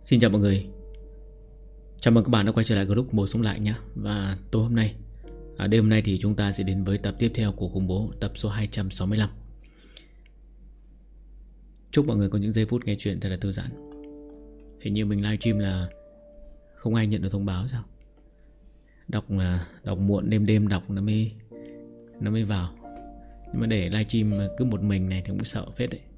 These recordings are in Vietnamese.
Xin chào mọi người. Chào mừng các bạn đã quay trở lại group Khủng Bố Sống Lại nhé. Và tối hôm nay, đêm hôm nay thì chúng ta sẽ đến với tập tiếp theo của Khủng Bố, tập số 265. Chúc mọi người có những giây phút nghe chuyện thật là thư giãn. Hình như mình livestream là không ai nhận được thông báo sao? Đọc muộn, đêm đọc nó mới vào. Nhưng mà để livestream cứ một mình này thì cũng sợ phết đấy.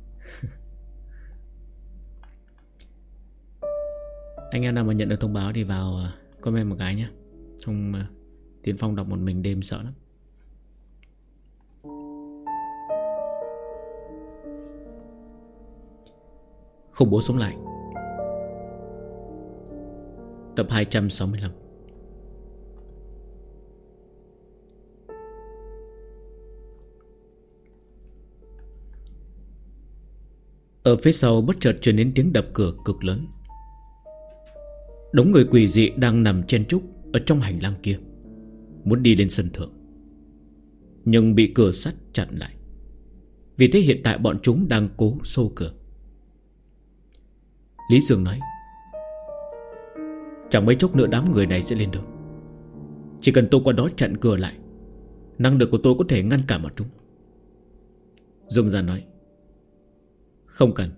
Anh em nào mà nhận được thông báo thì vào comment một cái nhé. Không Tiến Phong đọc một mình đêm sợ lắm. Khủng Bố Sống Lại, tập 265. Ở phía sau bất chợt truyền đến tiếng đập cửa cực lớn. Đống người quỷ dị đang nằm chen chúc ở trong hành lang kia, muốn đi lên sân thượng, nhưng bị cửa sắt chặn lại. Vì thế hiện tại bọn chúng đang cố xô cửa. Lý Dương nói: chẳng mấy chốc nữa đám người này sẽ lên được. Chỉ cần tôi qua đó chặn cửa lại, năng lực của tôi có thể ngăn cản bọn chúng. Dương Gian nói: không cần.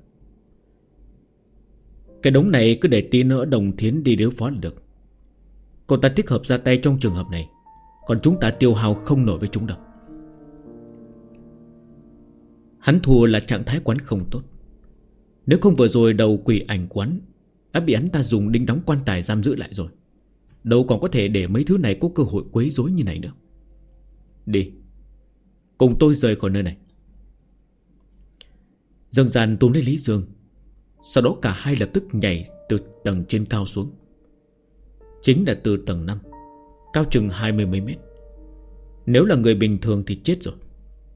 Cái đống này cứ để tí nữa Đồng Thiến đi đối phó là được. Cô ta thích hợp ra tay trong trường hợp này, còn chúng ta tiêu hao không nổi với chúng đâu. Hắn thua là trạng thái quán không tốt. Nếu không vừa rồi đầu quỷ ảnh quán đã bị hắn ta dùng đinh đóng quan tài giam giữ lại rồi, đâu còn có thể để mấy thứ này có cơ hội quấy rối như này nữa. Đi, cùng tôi rời khỏi nơi này. Dương Gian túm lấy Lý Dương. Sau đó cả hai lập tức nhảy từ tầng trên cao xuống. Chính là từ tầng 5, cao chừng 20 mấy mét. Nếu là người bình thường thì chết rồi.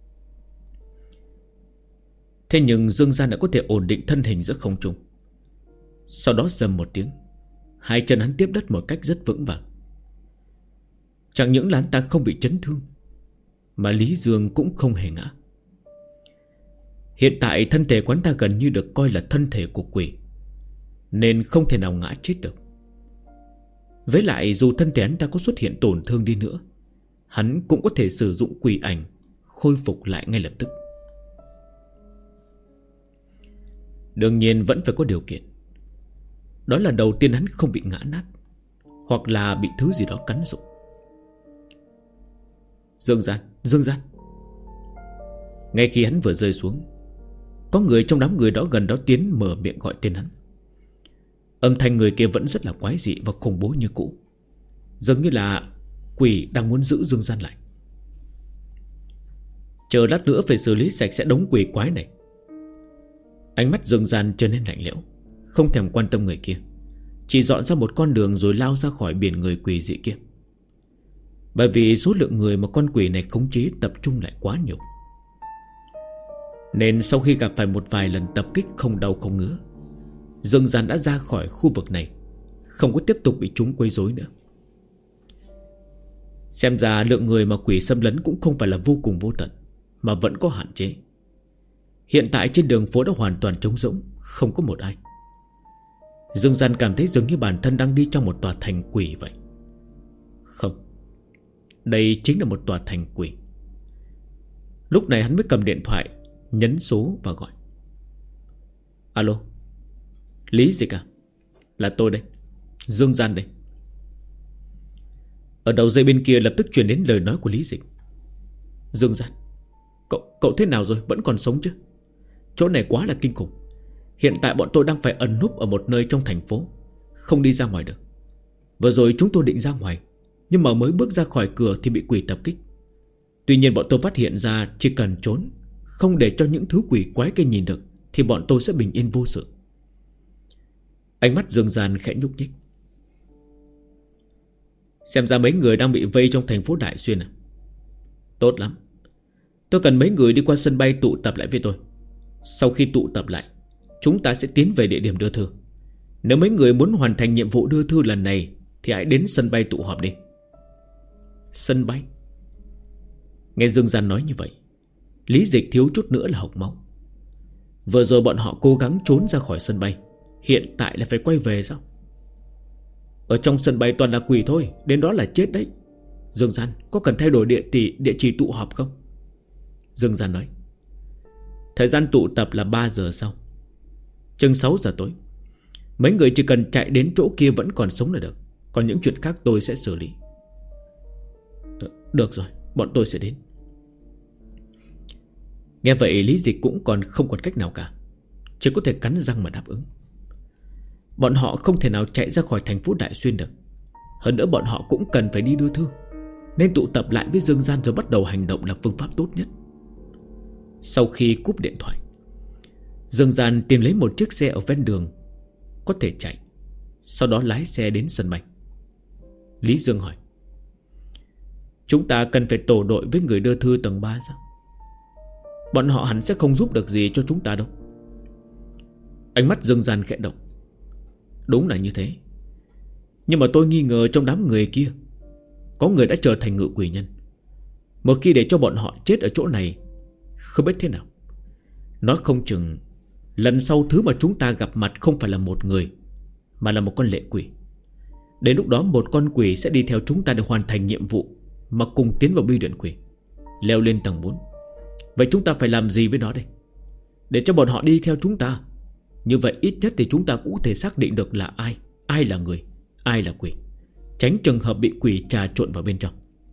Thế nhưng Dương Gian đã có thể ổn định thân hình giữa không trung. Sau đó rầm một tiếng, hai chân hắn tiếp đất một cách rất vững vàng. Chẳng những là hắn ta không bị chấn thương, mà Lý Dương cũng không hề ngã. Hiện tại thân thể quán ta gần như được coi là thân thể của quỷ, nên không thể nào ngã chết được. Với lại dù thân thể hắn ta có xuất hiện tổn thương đi nữa, hắn cũng có thể sử dụng quỷ ảnh khôi phục lại ngay lập tức. Đương nhiên vẫn phải có điều kiện. Đó là đầu tiên hắn không bị ngã nát, hoặc là bị thứ gì đó cắn rụng. Dương Gian. Ngay khi hắn vừa rơi xuống, có người trong đám người đó gần đó tiến mở miệng gọi tên hắn. Âm thanh người kia vẫn rất là quái dị và khủng bố như cũ, dường như là quỷ đang muốn giữ Dương Gian lại. Chờ lát nữa phải xử lý sạch sẽ đống quỷ quái này. Ánh mắt Dương Gian trở nên lạnh lẽo, không thèm quan tâm người kia, chỉ dọn ra một con đường rồi lao ra khỏi biển người quỷ dị kia. Bởi vì số lượng người mà con quỷ này khống chế tập trung lại quá nhiều, nên sau khi gặp phải một vài lần tập kích không đau không ngứa, Dương Gian đã ra khỏi khu vực này, không có tiếp tục bị chúng quấy rối nữa. Xem ra lượng người mà quỷ xâm lấn cũng không phải là vô cùng vô tận, mà vẫn có hạn chế. Hiện tại trên đường phố đã hoàn toàn trống rỗng, không có một ai. Dương Gian cảm thấy dường như bản thân đang đi trong một tòa thành quỷ vậy. Không, đây chính là một tòa thành quỷ. Lúc này hắn mới cầm điện thoại, nhấn số và gọi. Alo, Lý Dịch à? Là tôi đây, Dương Gian đây. Ở đầu dây bên kia lập tức truyền đến lời nói của Lý Dịch. Dương Gian, Cậu thế nào rồi, vẫn còn sống chứ? Chỗ này quá là kinh khủng. Hiện tại bọn tôi đang phải ẩn núp ở một nơi trong thành phố, không đi ra ngoài được. Vừa rồi chúng tôi định ra ngoài, nhưng mà mới bước ra khỏi cửa thì bị quỷ tập kích. Tuy nhiên bọn tôi phát hiện ra chỉ cần trốn, không để cho những thứ quỷ quái kia nhìn được, thì bọn tôi sẽ bình yên vô sự. Ánh mắt Dương Gian khẽ nhúc nhích. Xem ra mấy người đang bị vây trong thành phố Đại Xuyên à? Tốt lắm. Tôi cần mấy người đi qua sân bay tụ tập lại với tôi. Sau khi tụ tập lại, chúng ta sẽ tiến về địa điểm đưa thư. Nếu mấy người muốn hoàn thành nhiệm vụ đưa thư lần này thì hãy đến sân bay tụ họp đi. Sân bay? Nghe Dương Gian nói như vậy, Lý Dịch thiếu chút nữa là hộc máu. Vừa rồi bọn họ cố gắng trốn ra khỏi sân bay, Hiện tại là phải quay về sao? Ở trong sân bay toàn là quỷ thôi, đến đó là chết đấy. Dương Gian, có cần thay đổi địa chỉ tụ họp không? Dương Gian nói. Thời gian tụ tập là 3 giờ sau, chừng 6 giờ tối. Mấy người chỉ cần chạy đến chỗ kia vẫn còn sống là được. Còn những chuyện khác tôi sẽ xử lý. Được rồi, bọn tôi sẽ đến. Nghe vậy Lý Dịch cũng không còn cách nào cả, chỉ có thể cắn răng mà đáp ứng. Bọn họ không thể nào chạy ra khỏi thành phố Đại Xuyên được. Hơn nữa bọn họ cũng cần phải đi đưa thư, nên tụ tập lại với Dương Gian rồi bắt đầu hành động là phương pháp tốt nhất. Sau khi cúp điện thoại, Dương Gian tìm lấy một chiếc xe ở ven đường có thể chạy, sau đó lái xe đến sân bay. Lý Dương hỏi. Chúng ta cần phải tổ đội với người đưa thư tầng 3 sao? Bọn họ hẳn sẽ không giúp được gì cho chúng ta đâu. Ánh mắt Dương Gian khẽ động. Đúng là như thế. Nhưng mà tôi nghi ngờ trong đám người kia có người đã trở thành ngự quỷ nhân. Một khi để cho bọn họ chết ở chỗ này, không biết thế nào. Nói không chừng lần sau thứ mà chúng ta gặp mặt không phải là một người, mà là một con lệ quỷ. Đến lúc đó một con quỷ sẽ đi theo chúng ta để hoàn thành nhiệm vụ, mà cùng tiến vào bưu điện quỷ, leo lên tầng 4. Vậy chúng ta phải làm gì với nó đây? Để cho bọn họ đi theo chúng ta. Như vậy ít nhất thì chúng ta cũng có thể xác định được là ai là người, ai là quỷ, tránh trường hợp bị quỷ trà trộn vào bên trong.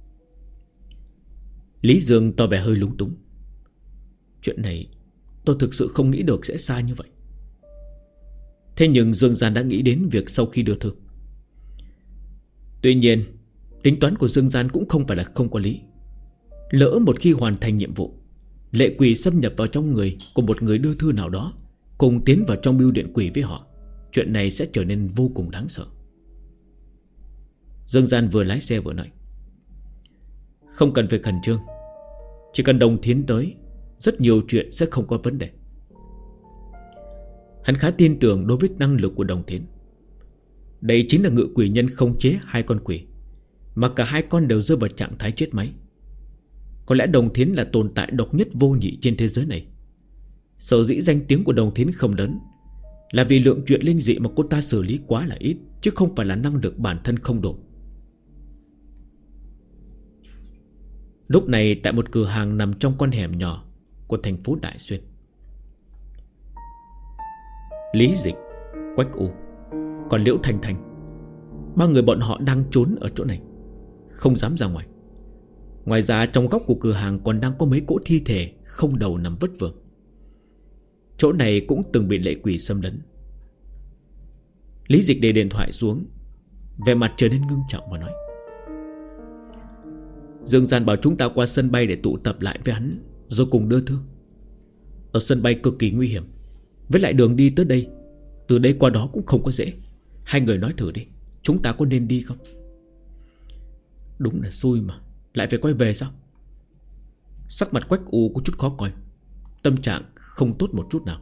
Lý Dương tỏ vẻ hơi lúng túng. Chuyện này tôi thực sự không nghĩ được sẽ sai như vậy. Thế nhưng Dương Gian đã nghĩ đến việc sau khi đưa thư. Tuy nhiên tính toán của Dương Gian cũng không phải là không có lý. Lỡ một khi hoàn thành nhiệm vụ, lệ quỷ xâm nhập vào trong người của một người đưa thư nào đó, cùng tiến vào trong bưu điện quỷ với họ, chuyện này sẽ trở nên vô cùng đáng sợ. Dương Gian vừa lái xe vừa nói. Không cần phải khẩn trương, chỉ cần Đồng Thiến tới, rất nhiều chuyện sẽ không có vấn đề. Hắn khá tin tưởng đối với năng lực của Đồng Thiến. Đây chính là ngự quỷ nhân khống chế 2 con quỷ, mà cả 2 con đều rơi vào trạng thái chết máy. Có lẽ Đồng Thiến là tồn tại độc nhất vô nhị trên thế giới này. Sở dĩ danh tiếng của Đồng Thiến không lớn là vì lượng chuyện linh dị mà cô ta xử lý quá là ít, chứ không phải là năng lực bản thân không đủ. Lúc này tại một cửa hàng nằm trong con hẻm nhỏ của thành phố Đại Xuyên, Lý Dịch, Quách U, còn Liễu Thanh Thanh, 3 người bọn họ đang trốn ở chỗ này, không dám ra ngoài. Ngoài ra trong góc của cửa hàng còn đang có mấy cỗ thi thể không đầu nằm vất vưởng. Chỗ này cũng từng bị lệ quỷ xâm lấn. Lý Dịch để điện thoại xuống, vẻ mặt trở nên ngưng trọng và nói. Dương Gian bảo chúng ta qua sân bay để tụ tập lại với hắn, rồi cùng đưa thư. Ở sân bay cực kỳ nguy hiểm, với lại đường đi tới đây, từ đây qua đó cũng không có dễ. Hai người nói thử đi, chúng ta có nên đi không? Đúng là xui mà, lại phải quay về sao? Sắc mặt Quách U có chút khó coi, tâm trạng không tốt một chút nào.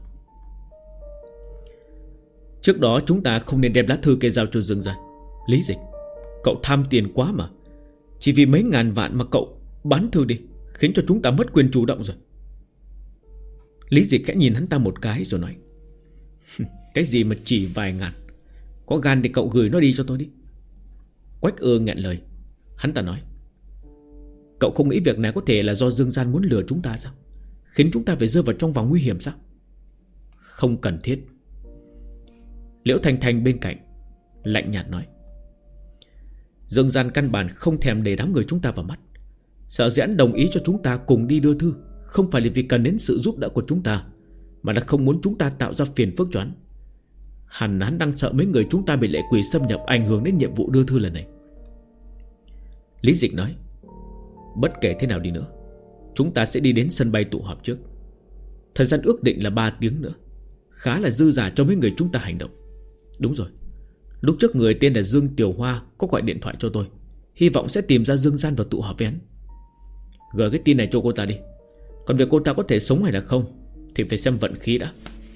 Trước đó chúng ta không nên đem lá thư kia giao cho Dương Gian. Lý Dịch, cậu tham tiền quá mà. Chỉ vì mấy ngàn vạn mà cậu bán thư đi, khiến cho chúng ta mất quyền chủ động rồi. Lý Dịch khẽ nhìn hắn ta một cái rồi nói. Cái gì mà chỉ vài ngàn, có gan thì cậu gửi nó đi cho tôi đi. Quách Ưa nghẹn lời. Hắn ta nói. Cậu không nghĩ việc này có thể là do Dương Gian muốn lừa chúng ta sao? Khiến chúng ta phải rơi vào trong vòng nguy hiểm sao? Không cần thiết. Liễu Thanh Thanh bên cạnh lạnh nhạt nói. Dương Gian căn bản không thèm để đám người chúng ta vào mắt. Sợ dĩ hắn đồng ý cho chúng ta cùng đi đưa thư, không phải là vì cần đến sự giúp đỡ của chúng ta, mà là không muốn chúng ta tạo ra phiền phức cho hắn. Hẳn hắn đang sợ mấy người chúng ta bị lệ quỷ xâm nhập, ảnh hưởng đến nhiệm vụ đưa thư lần này. Lý Dịch nói. Bất kể thế nào đi nữa, chúng ta sẽ đi đến sân bay tụ họp trước. Thời gian ước định là 3 tiếng nữa, khá là dư dả cho mấy người chúng ta hành động. Đúng rồi, lúc trước người tên là Dương Tiểu Hoa có gọi điện thoại cho tôi, hy vọng sẽ tìm ra Dương Gian và tụ họp với hắn. Gửi cái tin này cho cô ta đi. Còn việc cô ta có thể sống hay là không thì phải xem vận khí đã.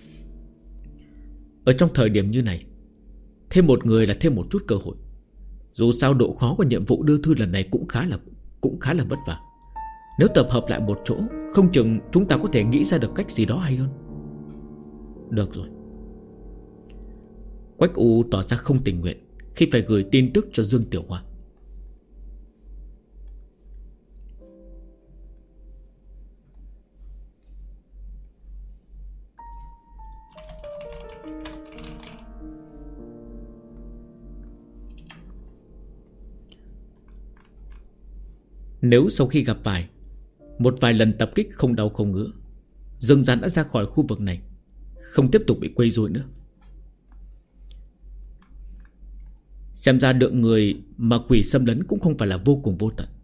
Ở trong thời điểm như này, thêm một người là thêm một chút cơ hội. Dù sao độ khó của nhiệm vụ đưa thư lần này cũng khá là vất vả. Nếu tập hợp lại một chỗ, không chừng chúng ta có thể nghĩ ra được cách gì đó hay hơn. Được rồi. Quách U tỏ ra không tình nguyện khi phải gửi tin tức cho Dương Tiểu Hoa. Nếu sau khi gặp phải một vài lần tập kích không đau không ngứa, Dương Gian đã ra khỏi khu vực này, không tiếp tục bị quấy rối nữa. Xem ra lượng người mà quỷ xâm lấn cũng không phải là vô cùng vô tận.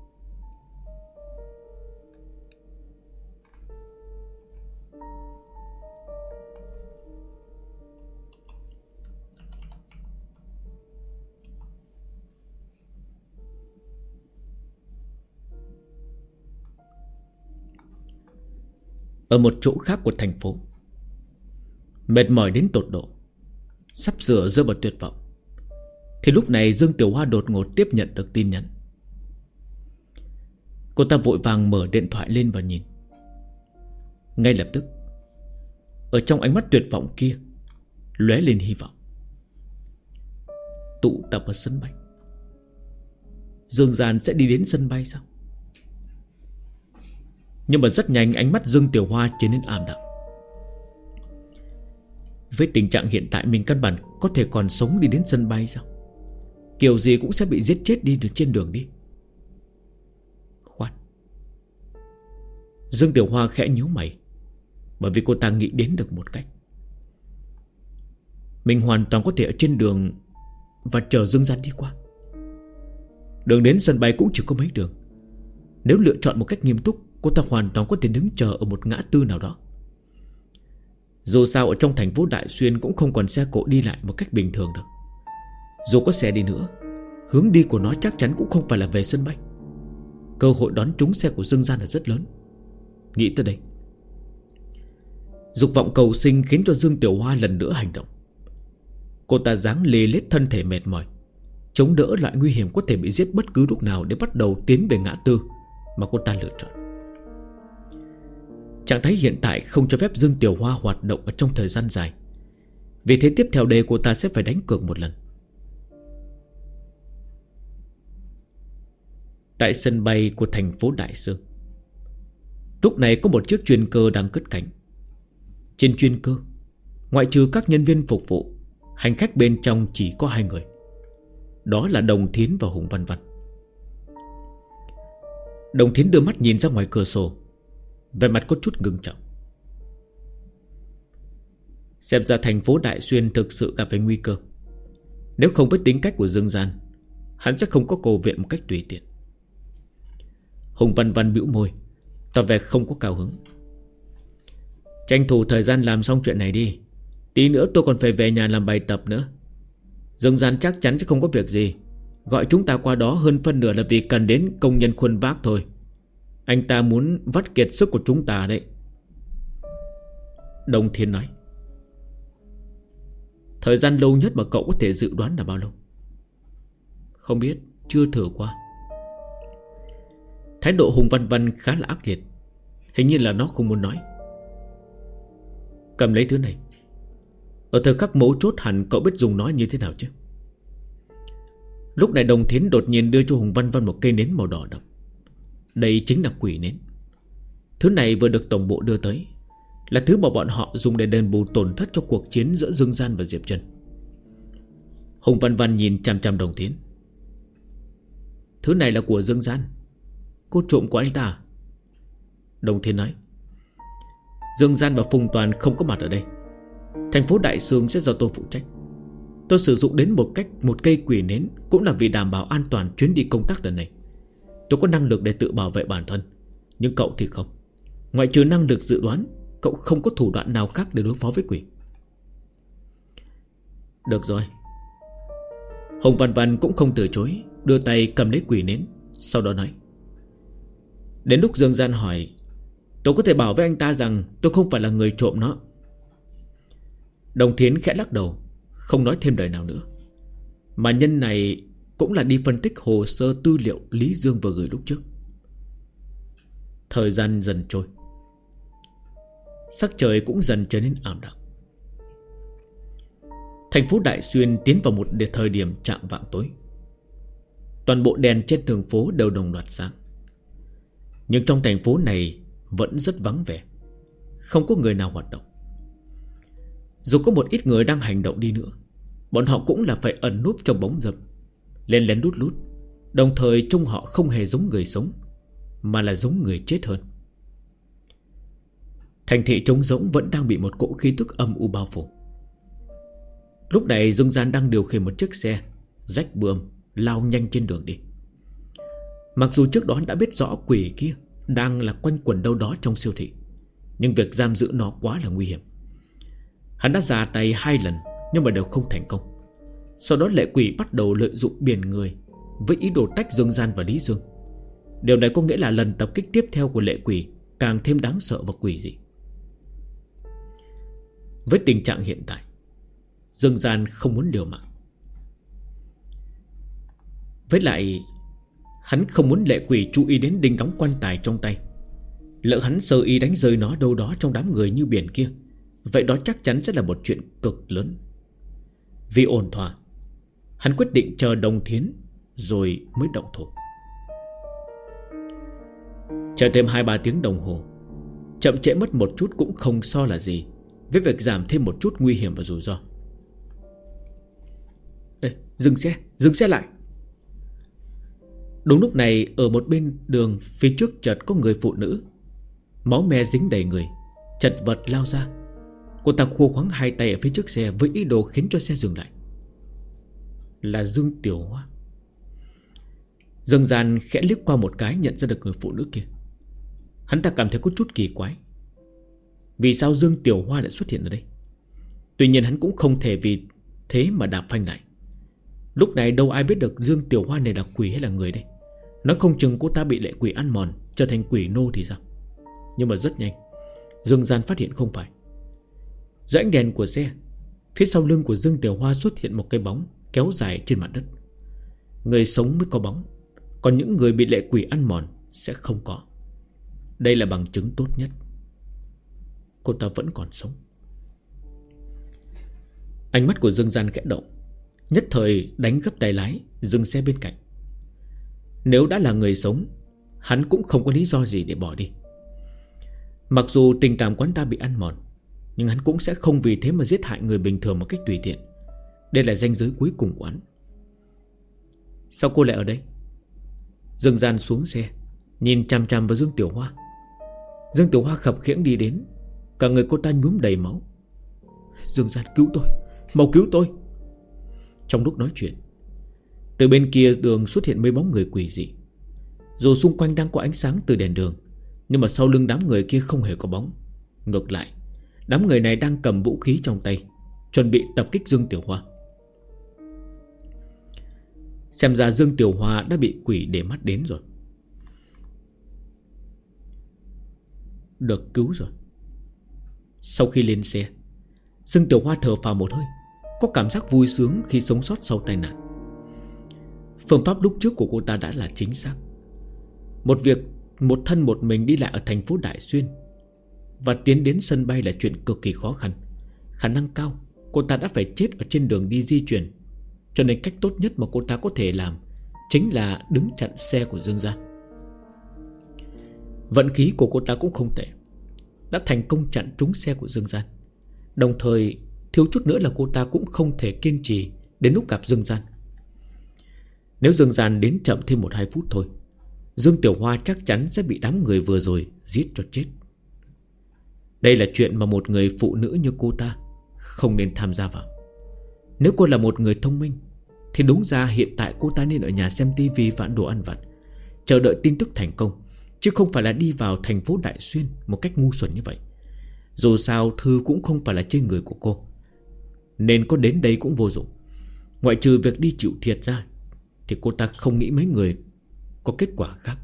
Ở một chỗ khác của thành phố, mệt mỏi đến tột độ, sắp sửa rơi vào tuyệt vọng, thì lúc này Dương Tiểu Hoa đột ngột tiếp nhận được tin nhắn. Cô ta vội vàng mở điện thoại lên và nhìn. Ngay lập tức, ở trong ánh mắt tuyệt vọng kia lóe lên hy vọng. Tụ tập ở sân bay. Dương Gian sẽ đi đến sân bay sao? Nhưng mà rất nhanh ánh mắt Dương Tiểu Hoa trở nên ảm đạm. Với tình trạng hiện tại mình căn bản có thể còn sống đi đến sân bay sao? Kiểu gì cũng sẽ bị giết chết đi được trên đường đi. Khoan. Dương Tiểu Hoa khẽ nhíu mày, bởi vì cô ta nghĩ đến được một cách. Mình hoàn toàn có thể ở trên đường và chờ Dương Gian đi qua. Đường đến sân bay cũng chỉ có mấy đường. Nếu lựa chọn một cách nghiêm túc, cô ta hoàn toàn có thể đứng chờ ở một ngã tư nào đó. Dù sao ở trong thành phố Đại Xuyên cũng không còn xe cộ đi lại một cách bình thường được. Dù có xe đi nữa, hướng đi của nó chắc chắn cũng không phải là về sân bay. Cơ hội đón trúng xe của Dương Gian là rất lớn. Nghĩ tới đây, dục vọng cầu sinh khiến cho Dương Tiểu Hoa lần nữa hành động. Cô ta giáng lê lết thân thể mệt mỏi, chống đỡ lại nguy hiểm có thể bị giết bất cứ lúc nào để bắt đầu tiến về ngã tư mà cô ta lựa chọn. Trạng thái hiện tại không cho phép Dương Tiểu Hoa hoạt động ở trong thời gian dài. Vì thế tiếp theo đây cô ta sẽ phải đánh cược một lần. Tại sân bay của thành phố Đại Sương, lúc này có một chiếc chuyên cơ đang cất cánh. Trên chuyên cơ, ngoại trừ các nhân viên phục vụ, hành khách bên trong chỉ có hai người. Đó là Đồng Thiến và Hùng Văn Văn. Đồng Thiến đưa mắt nhìn ra ngoài cửa sổ, vẻ mặt có chút ngưng trọng. Xem ra thành phố Đại Xuyên thực sự gặp phải nguy cơ. Nếu không với tính cách của Dương Gian, hắn sẽ không có cầu viện một cách tùy tiện. Hùng Văn Văn bĩu môi, tỏ vẻ không có cao hứng. Tranh thủ thời gian làm xong chuyện này đi. Tí nữa tôi còn phải về nhà làm bài tập nữa. Dương Gian chắc chắn sẽ không có việc gì. Gọi chúng ta qua đó hơn phân nửa là vì cần đến công nhân khuân vác thôi. Anh ta muốn vắt kiệt sức của chúng ta đấy. Đồng Thiên nói. Thời gian lâu nhất mà cậu có thể dự đoán là bao lâu? Không biết, chưa thử qua. Thái độ Hùng Văn Văn khá là ác liệt. Hình như là nó không muốn nói. Cầm lấy thứ này. Ở thời khắc mấu chốt hẳn cậu biết dùng nó như thế nào chứ? Lúc này Đồng Thiến đột nhiên đưa cho Hùng Văn Văn một cây nến màu đỏ đậm. Đây chính là quỷ nến. Thứ này vừa được tổng bộ đưa tới, là thứ mà bọn họ dùng để đền bù tổn thất cho cuộc chiến giữa Dương Gian và Diệp Trần. Hùng Văn Văn nhìn chằm chằm Đồng Thiến. Thứ này là của Dương Gian. Cô trộm của anh ta à? Đồng Thiến nói. Dương Gian và Phùng Toàn không có mặt ở đây. Thành phố Đại Sương sẽ do tôi phụ trách. Tôi sử dụng đến một cây quỷ nến cũng là vì đảm bảo an toàn chuyến đi công tác lần này. Tôi có năng lực để tự bảo vệ bản thân, nhưng cậu thì không. Ngoại trừ năng lực dự đoán, cậu không có thủ đoạn nào khác để đối phó với quỷ. Được rồi. Hồng Văn Văn cũng không từ chối, đưa tay cầm lấy quỷ nến, sau đó nói. Đến lúc Dương Gian hỏi, tôi có thể bảo với anh ta rằng tôi không phải là người trộm nó. Đồng Thiến khẽ lắc đầu, không nói thêm lời nào nữa. Mà nhân này cũng là đi phân tích hồ sơ tư liệu Lý Dương vừa gửi lúc trước. Thời gian dần trôi, sắc trời cũng dần trở nên ảm đạm. Thành phố Đại Xuyên tiến vào một thời điểm chạng vạng tối. Toàn bộ đèn trên đường phố đều đồng loạt sáng. Nhưng trong thành phố này vẫn rất vắng vẻ, không có người nào hoạt động. Dù có một ít người đang hành động đi nữa, bọn họ cũng là phải ẩn núp trong bóng râm, lén lén lút lút. Đồng thời trông họ không hề giống người sống, mà là giống người chết hơn. Thành thị trống rỗng vẫn đang bị một cỗ khí tức âm u bao phủ. Lúc này Dương Gian đang điều khiển một chiếc xe rách bươm lao nhanh trên đường đi. Mặc dù trước đó đã biết rõ quỷ kia đang là quanh quẩn đâu đó trong siêu thị, nhưng việc giam giữ nó quá là nguy hiểm. Hắn đã ra tay 2 lần nhưng mà đều không thành công. Sau đó lệ quỷ bắt đầu lợi dụng biển người với ý đồ tách Dương Gian và Lý Dương. Điều này có nghĩa là lần tập kích tiếp theo của lệ quỷ càng thêm đáng sợ và quỷ dị. Với tình trạng hiện tại, Dương Gian không muốn liều mạng. Với lại hắn không muốn lệ quỷ chú ý đến đinh đóng quan tài trong tay. Lỡ hắn sơ ý đánh rơi nó đâu đó trong đám người như biển kia, vậy đó chắc chắn sẽ là một chuyện cực lớn. Vì ổn thỏa, hắn quyết định chờ Đồng Thiến rồi mới động thủ. Chờ thêm 2-3 tiếng đồng hồ, chậm trễ mất một chút cũng không so là gì với việc giảm thêm một chút nguy hiểm và rủi ro. Ê, dừng xe lại. Đúng lúc này, ở một bên đường phía trước chợt có người phụ nữ, máu me dính đầy người, chật vật lao ra. Cô ta khô khoắng 2 tay ở phía trước xe với ý đồ khiến cho xe dừng lại. Là Dương Tiểu Hoa. Dương Gian khẽ liếc qua một cái nhận ra được người phụ nữ kia. Hắn ta cảm thấy có chút kỳ quái. Vì sao Dương Tiểu Hoa lại xuất hiện ở đây? Tuy nhiên hắn cũng không thể vì thế mà đạp phanh lại. Lúc này đâu ai biết được Dương Tiểu Hoa này là quỷ hay là người đây. Nói không chừng cô ta bị lệ quỷ ăn mòn, trở thành quỷ nô thì sao. Nhưng mà rất nhanh, Dương Gian phát hiện không phải. Dưới ánh đèn của xe, phía sau lưng của Dương Tiểu Hoa xuất hiện một cái bóng kéo dài trên mặt đất. Người sống mới có bóng, còn những người bị lệ quỷ ăn mòn sẽ không có. Đây là bằng chứng tốt nhất. Cô ta vẫn còn sống. Ánh mắt của Dương Gian khẽ động, nhất thời đánh gấp tay lái, dừng xe bên cạnh. Nếu đã là người sống, hắn cũng không có lý do gì để bỏ đi. Mặc dù tình cảm quán ta bị ăn mòn, nhưng hắn cũng sẽ không vì thế mà giết hại người bình thường một cách tùy tiện. Đây là ranh giới cuối cùng của hắn. Sao cô lại ở đây? Dương Gian xuống xe, nhìn chằm chằm vào Dương Tiểu Hoa. Dương Tiểu Hoa khập khiễng đi đến, cả người cô ta nhuốm đầy máu. Dương Gian, cứu tôi, mau cứu tôi. Trong lúc nói chuyện, từ bên kia đường xuất hiện mấy bóng người quỷ dị. Dù xung quanh đang có ánh sáng từ đèn đường, nhưng mà sau lưng đám người kia không hề có bóng. Ngược lại, đám người này đang cầm vũ khí trong tay, chuẩn bị tập kích Dương Tiểu Hoa. Xem ra Dương Tiểu Hoa đã bị quỷ để mắt đến rồi. Được cứu rồi. Sau khi lên xe, Dương Tiểu Hoa thở phào một hơi, có cảm giác vui sướng khi sống sót sau tai nạn. Phương pháp lúc trước của cô ta đã là chính xác. Một việc một thân một mình đi lại ở thành phố Đại Xuyên và tiến đến sân bay là chuyện cực kỳ khó khăn. Khả năng cao cô ta đã phải chết ở trên đường đi di chuyển. Cho nên cách tốt nhất mà cô ta có thể làm chính là đứng chặn xe của Dương Gian. Vận khí của cô ta cũng không tệ, đã thành công chặn trúng xe của Dương Gian. Đồng thời thiếu chút nữa là cô ta cũng không thể kiên trì đến lúc gặp Dương Gian. Nếu Dương Gian đến chậm thêm 1-2 phút thôi, Dương Tiểu Hoa chắc chắn sẽ bị đám người vừa rồi giết cho chết. Đây là chuyện mà một người phụ nữ như cô ta không nên tham gia vào. Nếu cô là một người thông minh thì đúng ra hiện tại cô ta nên ở nhà xem tivi vãn đồ ăn vặt, chờ đợi tin tức thành công, chứ không phải là đi vào thành phố Đại Xuyên một cách ngu xuẩn như vậy. Dù sao thư cũng không phải là trên người của cô, nên có đến đây cũng vô dụng. Ngoại trừ việc đi chịu thiệt ra thì cô ta không nghĩ mấy người có kết quả khác.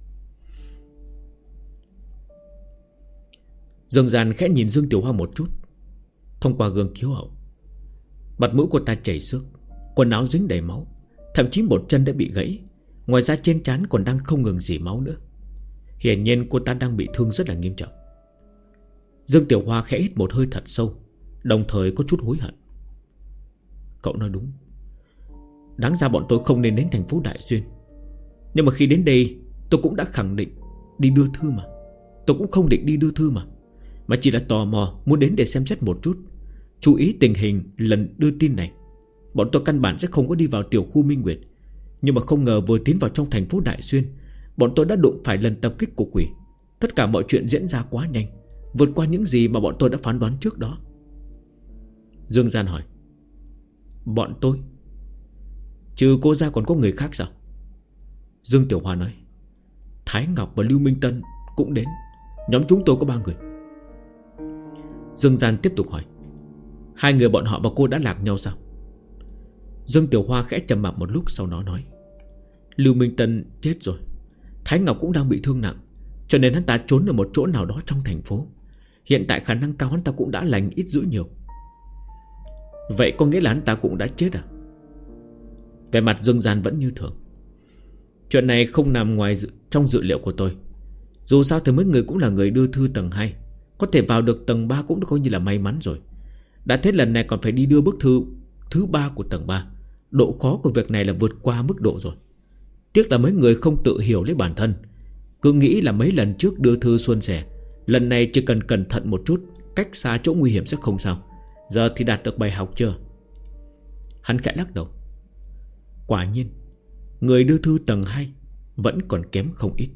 Dương Gian khẽ nhìn Dương Tiểu Hoa một chút thông qua gương chiếu hậu. Mặt mũi cô ta chảy xước, quần áo dính đầy máu, thậm chí một chân đã bị gãy. Ngoài ra trên trán còn đang không ngừng rỉ máu nữa. Hiển nhiên cô ta đang bị thương rất là nghiêm trọng. Dương Tiểu Hoa khẽ hít một hơi thật sâu, đồng thời có chút hối hận. Cậu nói đúng. Đáng ra bọn tôi không nên đến thành phố Đại Xuyên. Nhưng mà khi đến đây tôi cũng đã khẳng định đi đưa thư mà. Tôi cũng không định đi đưa thư mà chỉ là tò mò muốn đến để xem xét một chút, chú ý tình hình lần đưa tin này. Bọn tôi căn bản sẽ không có đi vào tiểu khu Minh Nguyệt. Nhưng mà không ngờ vừa tiến vào trong thành phố Đại Xuyên, bọn tôi đã đụng phải lần tập kích của quỷ. Tất cả mọi chuyện diễn ra quá nhanh, vượt qua những gì mà bọn tôi đã phán đoán trước đó. Dương Gian hỏi: Bọn tôi? Trừ cô ra còn có người khác sao? Dương Tiểu Hoa nói: Thái Ngọc và Lưu Minh Tân cũng đến. Nhóm chúng tôi có 3 người. Dương Gian tiếp tục hỏi: 2 người bọn họ và cô đã lạc nhau sao? Dương Tiểu Hoa khẽ trầm mặc một lúc, sau đó nói: Lưu Minh Tân chết rồi. Thái Ngọc cũng đang bị thương nặng, cho nên hắn ta trốn ở một chỗ nào đó trong thành phố. Hiện tại khả năng cao hắn ta cũng đã lành ít dữ nhiều. Vậy có nghĩa là hắn ta cũng đã chết à? Vẻ mặt Dương Gian vẫn như thường: Chuyện này không nằm ngoài trong dự liệu của tôi. Dù sao thì mấy người cũng là người đưa thư tầng 2, có thể vào được tầng 3 cũng coi như là may mắn rồi. Đã thế lần này còn phải đi đưa bức thư thứ 3 của tầng 3. Độ khó của việc này là vượt qua mức độ rồi. Tiếc là mấy người không tự hiểu lấy bản thân, cứ nghĩ là mấy lần trước đưa thư suôn sẻ, lần này chỉ cần cẩn thận một chút, cách xa chỗ nguy hiểm sẽ không sao. Giờ thì đạt được bài học chưa? Hắn khẽ lắc đầu: Quả nhiên người đưa thư tầng 2 vẫn còn kém không ít.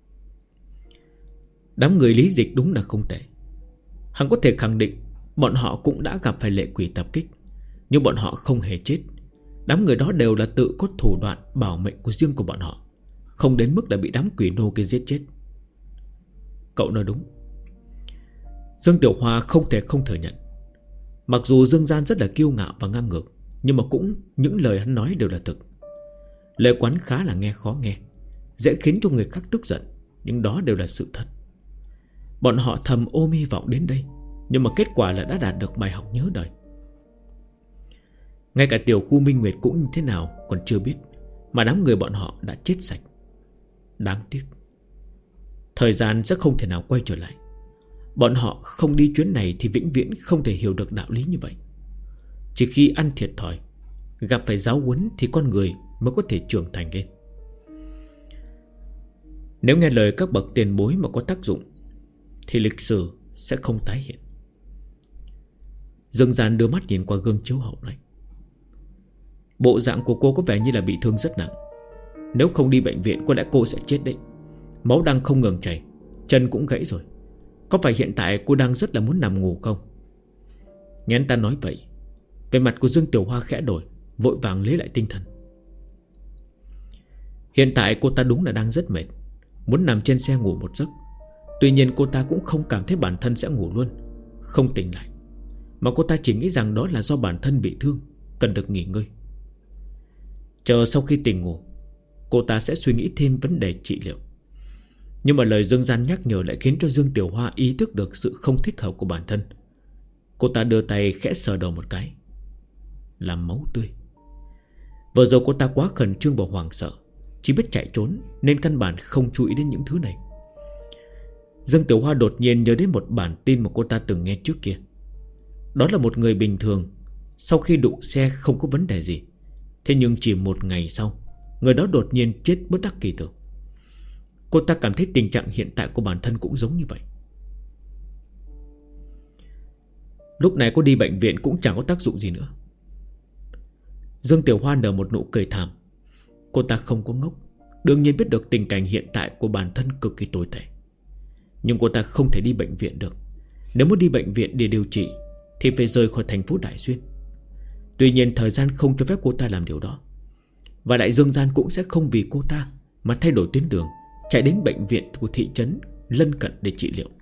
Đám người Lý Dịch đúng là không tệ. Hắn có thể khẳng định bọn họ cũng đã gặp phải lệ quỷ tập kích, nhưng bọn họ không hề chết. Đám người đó đều là tự có thủ đoạn bảo mệnh của riêng của bọn họ, không đến mức đã bị đám quỷ nô kia giết chết. Cậu nói đúng. Dương Tiểu Hoa không thể không thừa nhận. Mặc dù Dương Gian rất là kiêu ngạo và ngang ngược, nhưng mà cũng những lời hắn nói đều là thực. Lời quán khá là nghe khó nghe, dễ khiến cho người khác tức giận, nhưng đó đều là sự thật. Bọn họ thầm ôm hy vọng đến đây, nhưng mà kết quả là đã đạt được bài học nhớ đời. Ngay cả tiểu khu Minh Nguyệt cũng như thế nào còn chưa biết, mà đám người bọn họ đã chết sạch. Đáng tiếc, thời gian sẽ không thể nào quay trở lại. Bọn họ không đi chuyến này thì vĩnh viễn không thể hiểu được đạo lý như vậy. Chỉ khi ăn thiệt thòi, gặp phải giáo huấn thì con người mới có thể trưởng thành lên. Nếu nghe lời các bậc tiền bối mà có tác dụng thì lịch sử sẽ không tái hiện. Dương Gian đưa mắt nhìn qua gương chiếu hậu nói: Bộ dạng của cô có vẻ như là bị thương rất nặng. Nếu không đi bệnh viện có lẽ cô sẽ chết đấy. Máu đang không ngừng chảy, chân cũng gãy rồi. Có phải hiện tại cô đang rất là muốn nằm ngủ không? Nghe anh ta nói vậy, vẻ mặt của Dương Tiểu Hoa khẽ đổi, vội vàng lấy lại tinh thần. Hiện tại cô ta đúng là đang rất mệt, muốn nằm trên xe ngủ một giấc. Tuy nhiên cô ta cũng không cảm thấy bản thân sẽ ngủ luôn, không tỉnh lại, mà cô ta chỉ nghĩ rằng đó là do bản thân bị thương, cần được nghỉ ngơi. Chờ sau khi tỉnh ngủ, cô ta sẽ suy nghĩ thêm vấn đề trị liệu. Nhưng mà lời Dương Gian nhắc nhở lại khiến cho Dương Tiểu Hoa ý thức được sự không thích hợp của bản thân. Cô ta đưa tay khẽ sờ đầu một cái, là máu tươi. Vừa rồi cô ta quá khẩn trương và hoảng sợ, chỉ biết chạy trốn nên căn bản không chú ý đến những thứ này. Dương Tiểu Hoa đột nhiên nhớ đến một bản tin mà cô ta từng nghe trước kia. Đó là một người bình thường sau khi đụng xe không có vấn đề gì, thế nhưng chỉ một ngày sau, người đó đột nhiên chết bất đắc kỳ tử. Cô ta cảm thấy tình trạng hiện tại của bản thân cũng giống như vậy. Lúc này có đi bệnh viện cũng chẳng có tác dụng gì nữa. Dương Tiểu Hoa nở một nụ cười thảm. Cô ta không có ngốc, đương nhiên biết được tình cảnh hiện tại của bản thân cực kỳ tồi tệ. Nhưng cô ta không thể đi bệnh viện được. Nếu muốn đi bệnh viện để điều trị thì phải rời khỏi thành phố Đại Xuyên. Tuy nhiên thời gian không cho phép cô ta làm điều đó, và lại Dương Gian cũng sẽ không vì cô ta mà thay đổi tuyến đường, chạy đến bệnh viện của thị trấn lân cận để trị liệu.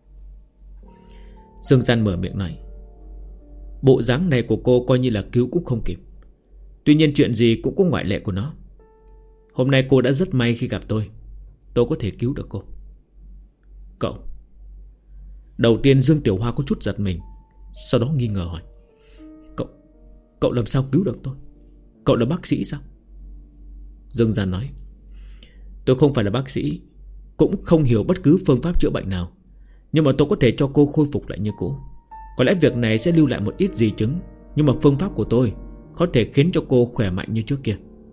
Dương Gian mở miệng nói: Bộ dáng này của cô coi như là cứu cũng không kịp. Tuy nhiên chuyện gì cũng có ngoại lệ của nó. Hôm nay cô đã rất may khi gặp tôi có thể cứu được cô. Cậu. Đầu tiên Dương Tiểu Hoa có chút giật mình, sau đó nghi ngờ hỏi: Cậu làm sao cứu được tôi? Cậu là bác sĩ sao? Dương Gian nói: Tôi không phải là bác sĩ, cũng không hiểu bất cứ phương pháp chữa bệnh nào, nhưng mà tôi có thể cho cô khôi phục lại như cũ. Có lẽ việc này sẽ lưu lại một ít di chứng, nhưng mà phương pháp của tôi có thể khiến cho cô khỏe mạnh như trước kia.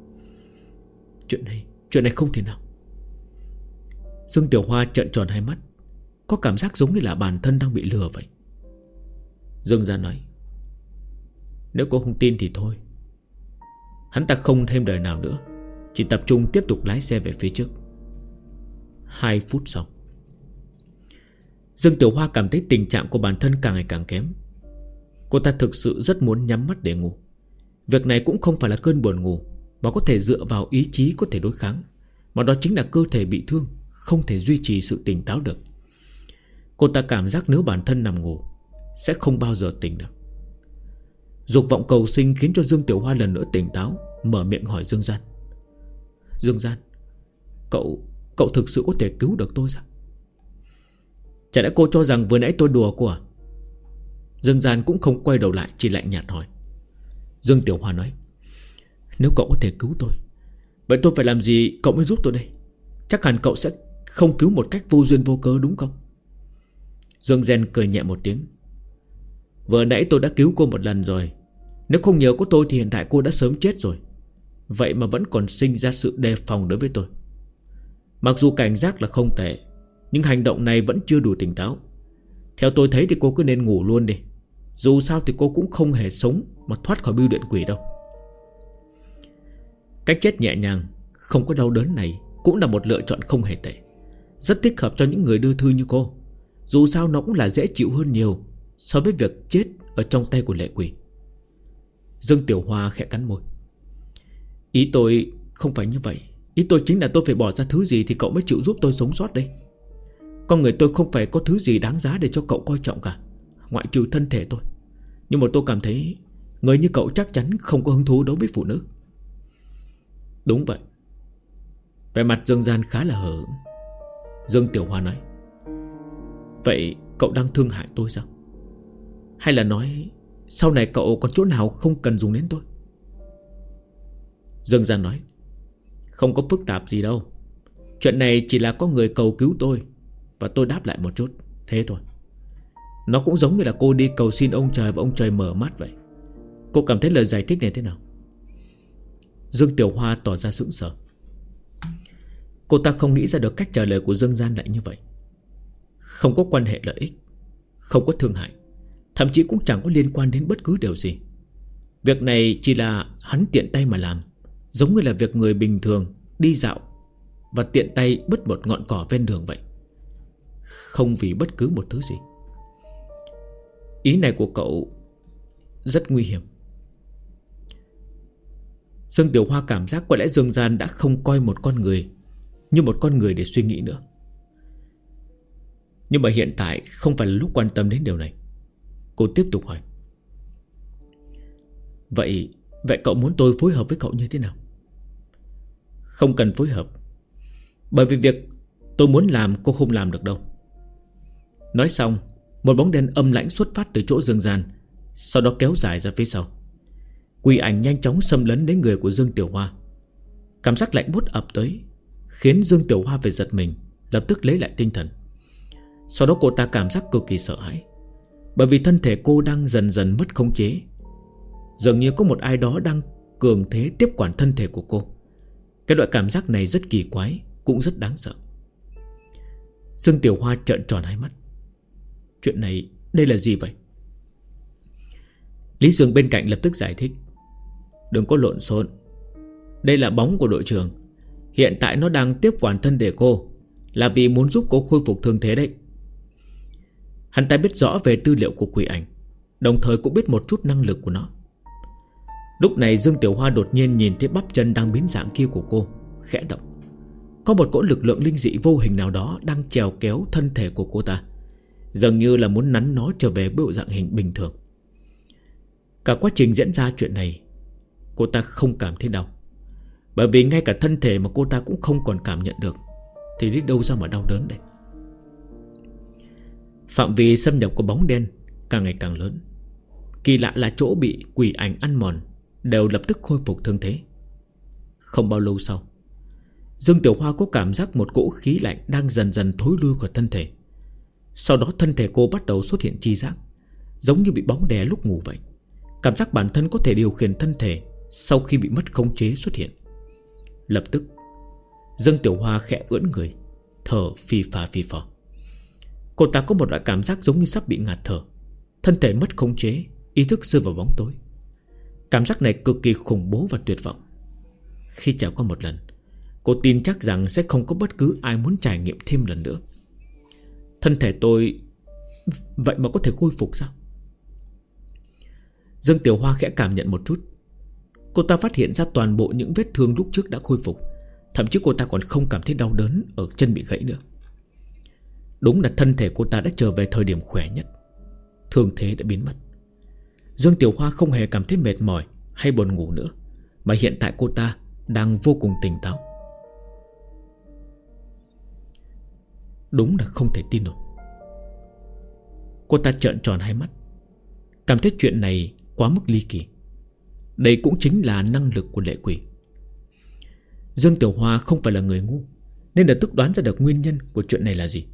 Chuyện này không thể nào. Dương Tiểu Hoa trợn tròn hai mắt, có cảm giác giống như là bản thân đang bị lừa vậy. Dương Gian nói: nếu cô không tin thì thôi. Hắn ta không thêm lời nào nữa, chỉ tập trung tiếp tục lái xe về phía trước. 2 phút sau, Dương Tiểu Hoa cảm thấy tình trạng của bản thân càng ngày càng kém. Cô ta thực sự rất muốn nhắm mắt để ngủ. Việc này cũng không phải là cơn buồn ngủ, mà có thể dựa vào ý chí có thể đối kháng, mà đó chính là cơ thể bị thương, không thể duy trì sự tỉnh táo được. Cô ta cảm giác nếu bản thân nằm ngủ sẽ không bao giờ tỉnh được. Dục vọng cầu sinh khiến cho Dương Tiểu Hoa lần nữa tỉnh táo, mở miệng hỏi Dương Gian: Dương Gian, Cậu thực sự có thể cứu được tôi sao? Chả lẽ cô cho rằng vừa nãy tôi đùa cô à? Dương Gian cũng không quay đầu lại, chỉ lạnh nhạt hỏi. Dương Tiểu Hoa nói: nếu cậu có thể cứu tôi, vậy tôi phải làm gì cậu mới giúp tôi đây? Chắc hẳn cậu sẽ không cứu một cách vô duyên vô cớ đúng không? Dương Gian cười nhẹ một tiếng: vừa nãy tôi đã cứu cô một lần rồi. Nếu không nhờ có tôi thì hiện tại cô đã sớm chết rồi. Vậy mà vẫn còn sinh ra sự đề phòng đối với tôi. Mặc dù cảnh giác là không tệ, nhưng hành động này vẫn chưa đủ tỉnh táo. Theo tôi thấy thì cô cứ nên ngủ luôn đi. Dù sao thì cô cũng không hề sống mà thoát khỏi bưu điện quỷ đâu. Cách chết nhẹ nhàng, không có đau đớn này cũng là một lựa chọn không hề tệ, rất thích hợp cho những người đưa thư như cô. Dù sao nó cũng là dễ chịu hơn nhiều so với việc chết ở trong tay của lệ quỷ. Dương Tiểu Hoa khẽ cắn môi: ý tôi không phải như vậy. Ý tôi chính là tôi phải bỏ ra thứ gì thì cậu mới chịu giúp tôi sống sót đây. Con người tôi không phải có thứ gì đáng giá để cho cậu coi trọng cả, ngoại trừ thân thể tôi. Nhưng mà tôi cảm thấy người như cậu chắc chắn không có hứng thú đối với phụ nữ. Đúng vậy. Vẻ mặt Dương Gian khá là hờ hững. Dương Tiểu Hoa nói: vậy cậu đang thương hại tôi sao? Hay là nói sau này cậu còn chỗ nào không cần dùng đến tôi? Dương Gian nói: không có phức tạp gì đâu. Chuyện này chỉ là có người cầu cứu tôi, và tôi đáp lại một chút, thế thôi. Nó cũng giống như là cô đi cầu xin ông trời và ông trời mở mắt vậy. Cô cảm thấy lời giải thích này thế nào? Dương Tiểu Hoa tỏ ra sững sờ. Cô ta không nghĩ ra được cách trả lời của Dương Gian lại như vậy. Không có quan hệ lợi ích, không có thương hại, thậm chí cũng chẳng có liên quan đến bất cứ điều gì. Việc này chỉ là hắn tiện tay mà làm, giống như là việc người bình thường đi dạo và tiện tay bứt một ngọn cỏ ven đường vậy, không vì bất cứ một thứ gì. Ý này của cậu rất nguy hiểm. Dương Tiểu Hoa cảm giác có lẽ Dương Gian đã không coi một con người như một con người để suy nghĩ nữa. Nhưng mà hiện tại không phải là lúc quan tâm đến điều này. Cô tiếp tục hỏi: Vậy cậu muốn tôi phối hợp với cậu như thế nào? Không cần phối hợp, bởi vì việc tôi muốn làm cô không làm được đâu. Nói xong, một bóng đen âm lãnh xuất phát từ chỗ Dương Gian, sau đó kéo dài ra phía sau. Quỷ ảnh nhanh chóng xâm lấn đến người của Dương Tiểu Hoa. Cảm giác lạnh buốt ập tới, khiến Dương Tiểu Hoa phải giật mình, lập tức lấy lại tinh thần. Sau đó cô ta cảm giác cực kỳ sợ hãi, bởi vì thân thể cô đang dần dần mất khống chế. Dường như có một ai đó đang cường thế tiếp quản thân thể của cô. Cái loại cảm giác này rất kỳ quái, cũng rất đáng sợ. Dương Tiểu Hoa trợn tròn hai mắt. Chuyện này, đây là gì vậy? Lý Dương bên cạnh lập tức giải thích: Đừng có lộn xộn, đây là bóng của đội trưởng. Hiện tại nó đang tiếp quản thân thể cô, là vì muốn giúp cô khôi phục thương thế đấy. Hắn ta biết rõ về tư liệu của quỷ ảnh, đồng thời cũng biết một chút năng lực của nó. Lúc này Dương Tiểu Hoa đột nhiên nhìn thấy bắp chân đang biến dạng kia của cô khẽ động. Có một cỗ lực lượng linh dị vô hình nào đó đang chèo kéo thân thể của cô ta, dường như là muốn nắn nó trở về bộ dạng hình bình thường. Cả quá trình diễn ra chuyện này, cô ta không cảm thấy đau, bởi vì ngay cả thân thể mà cô ta cũng không còn cảm nhận được, thì đi đâu ra mà đau đớn đây. Phạm vi xâm nhập của bóng đen càng ngày càng lớn. Kỳ lạ là chỗ bị quỷ ảnh ăn mòn đều lập tức khôi phục thương thế. Không bao lâu sau, Dương Tiểu Hoa có cảm giác một cỗ khí lạnh đang dần dần thối lui khỏi thân thể. Sau đó thân thể cô bắt đầu xuất hiện tri giác, giống như bị bóng đè lúc ngủ vậy. Cảm giác bản thân có thể điều khiển thân thể sau khi bị mất khống chế xuất hiện. Lập tức Dương Tiểu Hoa khẽ ưỡn người, thở phì phò. Cô ta có một loại cảm giác giống như sắp bị ngạt thở. Thân thể mất khống chế, ý thức rơi vào bóng tối. Cảm giác này cực kỳ khủng bố và tuyệt vọng. Khi trải qua một lần, cô tin chắc rằng sẽ không có bất cứ ai muốn trải nghiệm thêm lần nữa. Thân thể tôi vậy mà có thể khôi phục sao? Dương Tiểu Hoa khẽ cảm nhận một chút. Cô ta phát hiện ra toàn bộ những vết thương lúc trước đã khôi phục. Thậm chí cô ta còn không cảm thấy đau đớn ở chân bị gãy nữa. Đúng là thân thể cô ta đã trở về thời điểm khỏe nhất. Thương thế đã biến mất. Dương Tiểu Hoa không hề cảm thấy mệt mỏi hay buồn ngủ nữa, mà hiện tại cô ta đang vô cùng tỉnh táo. Đúng là không thể tin nổi. Cô ta trợn tròn hai mắt, cảm thấy chuyện này quá mức ly kỳ. Đây cũng chính là năng lực của lệ quỷ. Dương Tiểu Hoa không phải là người ngu, nên lập tức đoán ra được nguyên nhân của chuyện này là gì.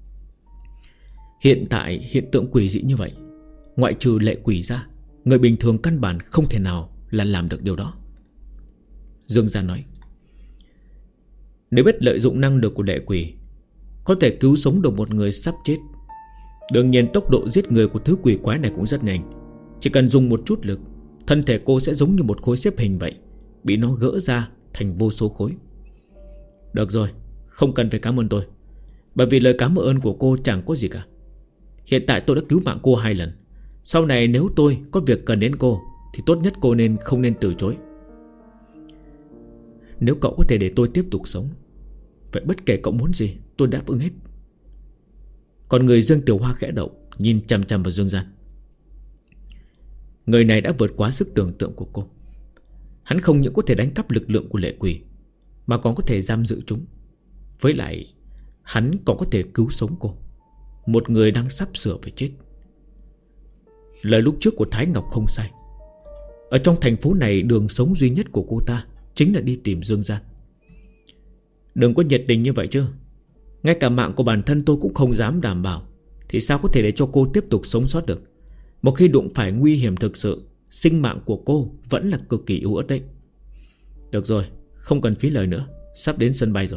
Hiện tại hiện tượng quỷ dị như vậy, ngoại trừ lệ quỷ ra, người bình thường căn bản không thể nào là làm được điều đó. Dương Gia nói, nếu biết lợi dụng năng lực của lệ quỷ, có thể cứu sống được một người sắp chết. Đương nhiên tốc độ giết người của thứ quỷ quái này cũng rất nhanh. Chỉ cần dùng một chút lực, thân thể cô sẽ giống như một khối xếp hình vậy, bị nó gỡ ra thành vô số khối. Được rồi, không cần phải cảm ơn tôi, bởi vì lời cảm ơn của cô chẳng có gì cả. Hiện tại tôi đã cứu mạng cô 2 lần. Sau này nếu tôi có việc cần đến cô, thì tốt nhất cô không nên từ chối. Nếu cậu có thể để tôi tiếp tục sống, vậy bất kể cậu muốn gì tôi đáp ứng hết. Còn người Dương Tiểu Hoa khẽ động, nhìn chằm chằm vào Dương Gian. Người này đã vượt quá sức tưởng tượng của cô. Hắn không những có thể đánh cắp lực lượng của lệ quỷ, mà còn có thể giam giữ chúng. Với lại hắn còn có thể cứu sống cô, một người đang sắp sửa phải chết. Lời lúc trước của Thái Ngọc không sai. Ở trong thành phố này, đường sống duy nhất của cô ta chính là đi tìm Dương Gian. Đừng có nhiệt tình như vậy chứ. Ngay cả mạng của bản thân tôi cũng không dám đảm bảo, thì sao có thể để cho cô tiếp tục sống sót được. Một khi đụng phải nguy hiểm thực sự, sinh mạng của cô vẫn là cực kỳ yếu ớt đấy. Được rồi, không cần phí lời nữa, sắp đến sân bay rồi.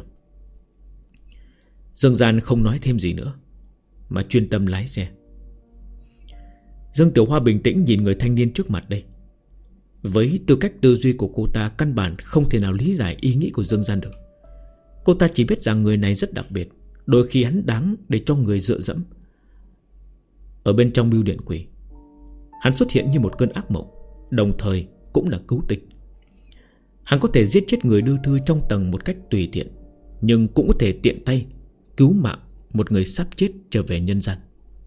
Dương Gian không nói thêm gì nữa, mà chuyên tâm lái xe. Dương Tiểu Hoa bình tĩnh nhìn người thanh niên trước mặt đây. Với tư cách tư duy của cô ta, căn bản không thể nào lý giải ý nghĩ của Dương Gian được. Cô ta chỉ biết rằng người này rất đặc biệt, đôi khi hắn đáng để cho người dựa dẫm. Ở bên trong bưu điện quỷ, hắn xuất hiện như một cơn ác mộng, đồng thời cũng là cứu tinh. Hắn có thể giết chết người đưa thư trong tầng một cách tùy tiện, nhưng cũng có thể tiện tay cứu mạng một người sắp chết trở về nhân gian.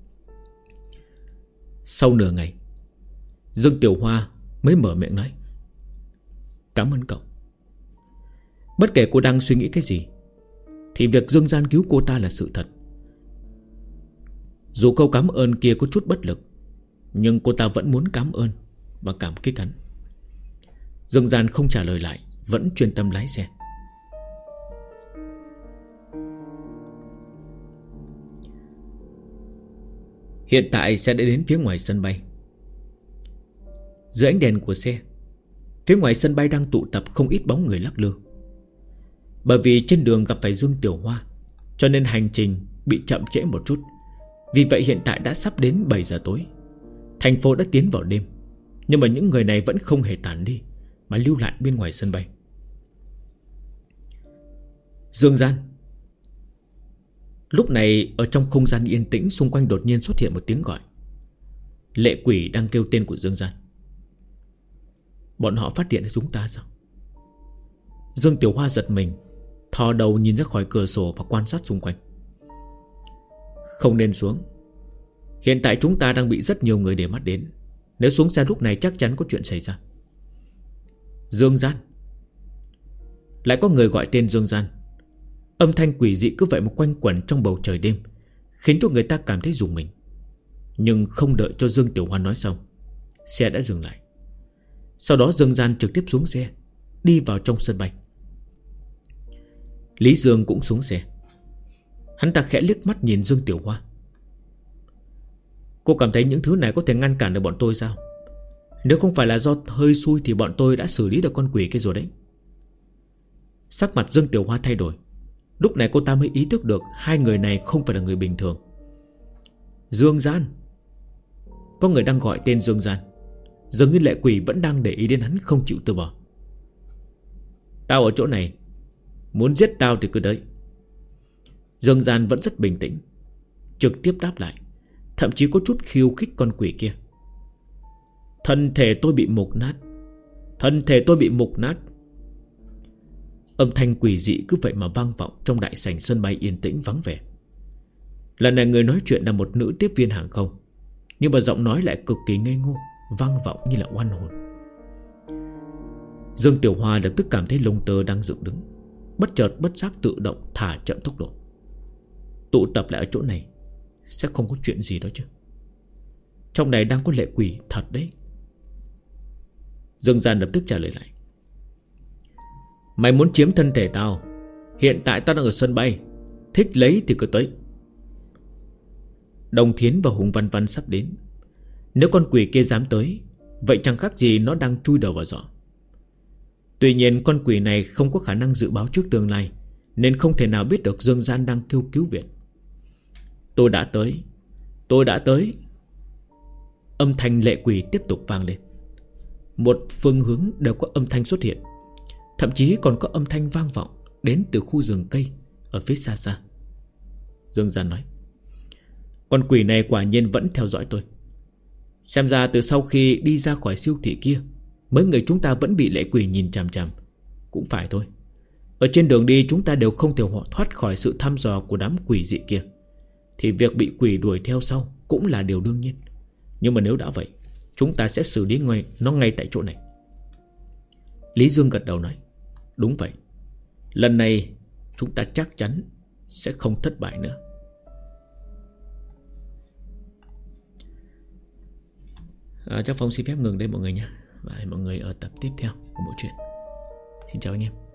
Sau nửa ngày, Dương Tiểu Hoa mới mở miệng nói, cảm ơn cậu. Bất kể cô đang suy nghĩ cái gì, thì việc Dương Gian cứu cô ta là sự thật. Dù câu cảm ơn kia có chút bất lực, nhưng cô ta vẫn muốn cảm ơn và cảm kích hắn. Dương Gian không trả lời lại, vẫn chuyên tâm lái xe. Hiện tại xe đã đến phía ngoài sân bay. Dưới ánh đèn của xe, phía ngoài sân bay đang tụ tập không ít bóng người lắc lư. Bởi vì trên đường gặp phải Dương Tiểu Hoa, cho nên hành trình bị chậm trễ một chút. Vì vậy hiện tại đã sắp đến 7 giờ tối. Thành phố đã tiến vào đêm, nhưng mà những người này vẫn không hề tản đi, mà lưu lại bên ngoài sân bay. Dương Gian. Lúc này ở trong không gian yên tĩnh, xung quanh đột nhiên xuất hiện một tiếng gọi. Lệ quỷ đang kêu tên của Dương Gian. Bọn họ phát hiện ra chúng ta sao? Dương Tiểu Hoa giật mình, thò đầu nhìn ra khỏi cửa sổ và quan sát xung quanh. Không nên xuống. Hiện tại chúng ta đang bị rất nhiều người để mắt đến. Nếu xuống xe lúc này chắc chắn có chuyện xảy ra. Dương Gian. Lại có người gọi tên Dương Gian. Âm thanh quỷ dị cứ vậy mà quanh quẩn trong bầu trời đêm, khiến cho người ta cảm thấy rùng mình. Nhưng không đợi cho Dương Tiểu Hoa nói xong, xe đã dừng lại. Sau đó Dương Gian trực tiếp xuống xe, đi vào trong sân bay. Lý Dương cũng xuống xe. Hắn ta khẽ liếc mắt nhìn Dương Tiểu Hoa. Cô cảm thấy những thứ này có thể ngăn cản được bọn tôi sao? Nếu không phải là do hơi xui thì bọn tôi đã xử lý được con quỷ kia rồi đấy. Sắc mặt Dương Tiểu Hoa thay đổi. Lúc này cô ta mới ý thức được hai người này không phải là người bình thường. Dương Gian. Có người đang gọi tên Dương Gian. Dường như lệ quỷ vẫn đang để ý đến hắn, không chịu từ bỏ. Tao ở chỗ này, muốn giết tao thì cứ tới. Dương Gian vẫn rất bình tĩnh, trực tiếp đáp lại, thậm chí có chút khiêu khích con quỷ kia. Thân thể tôi bị mục nát. Thân thể tôi bị mục nát. Âm thanh quỷ dị cứ vậy mà vang vọng trong đại sảnh sân bay yên tĩnh vắng vẻ. Lần này người nói chuyện là một nữ tiếp viên hàng không, nhưng mà giọng nói lại cực kỳ ngây ngô, vang vọng như là oan hồn. Dương Tiểu Hoa lập tức cảm thấy lông tơ đang dựng đứng, bất chợt bất giác tự động thả chậm tốc độ. Tụ tập lại ở chỗ này sẽ không có chuyện gì đó chứ? Trong này đang có lệ quỷ thật đấy. Dương Gian lập tức trả lời lại. Mày muốn chiếm thân thể tao? Hiện tại tao đang ở sân bay, thích lấy thì cứ tới. Đồng Thiến và Hùng Văn Văn sắp đến. Nếu con quỷ kia dám tới, vậy chẳng khác gì nó đang chui đầu vào giỏ. Tuy nhiên con quỷ này không có khả năng dự báo trước tương lai, nên không thể nào biết được Dương Gian đang kêu cứu viện. Tôi đã tới. Tôi đã tới. Âm thanh lệ quỷ tiếp tục vang lên. Một phương hướng đều có âm thanh xuất hiện, thậm chí còn có âm thanh vang vọng đến từ khu rừng cây ở phía xa xa. Dương Gian nói, con quỷ này quả nhiên vẫn theo dõi tôi. Xem ra từ sau khi đi ra khỏi siêu thị kia, mấy người chúng ta vẫn bị lệ quỷ nhìn chằm chằm. Cũng phải thôi, ở trên đường đi chúng ta đều không thể thoát khỏi sự thăm dò của đám quỷ dị kia, thì việc bị quỷ đuổi theo sau cũng là điều đương nhiên. Nhưng mà nếu đã vậy, chúng ta sẽ xử lý nó ngay tại chỗ này. Lý Dương gật đầu nói, đúng vậy. Lần này chúng ta chắc chắn sẽ không thất bại nữa. Chắc Phong xin phép ngừng đây mọi người nha. Và hẹn mọi người ở tập tiếp theo của bộ truyện. Xin chào anh em.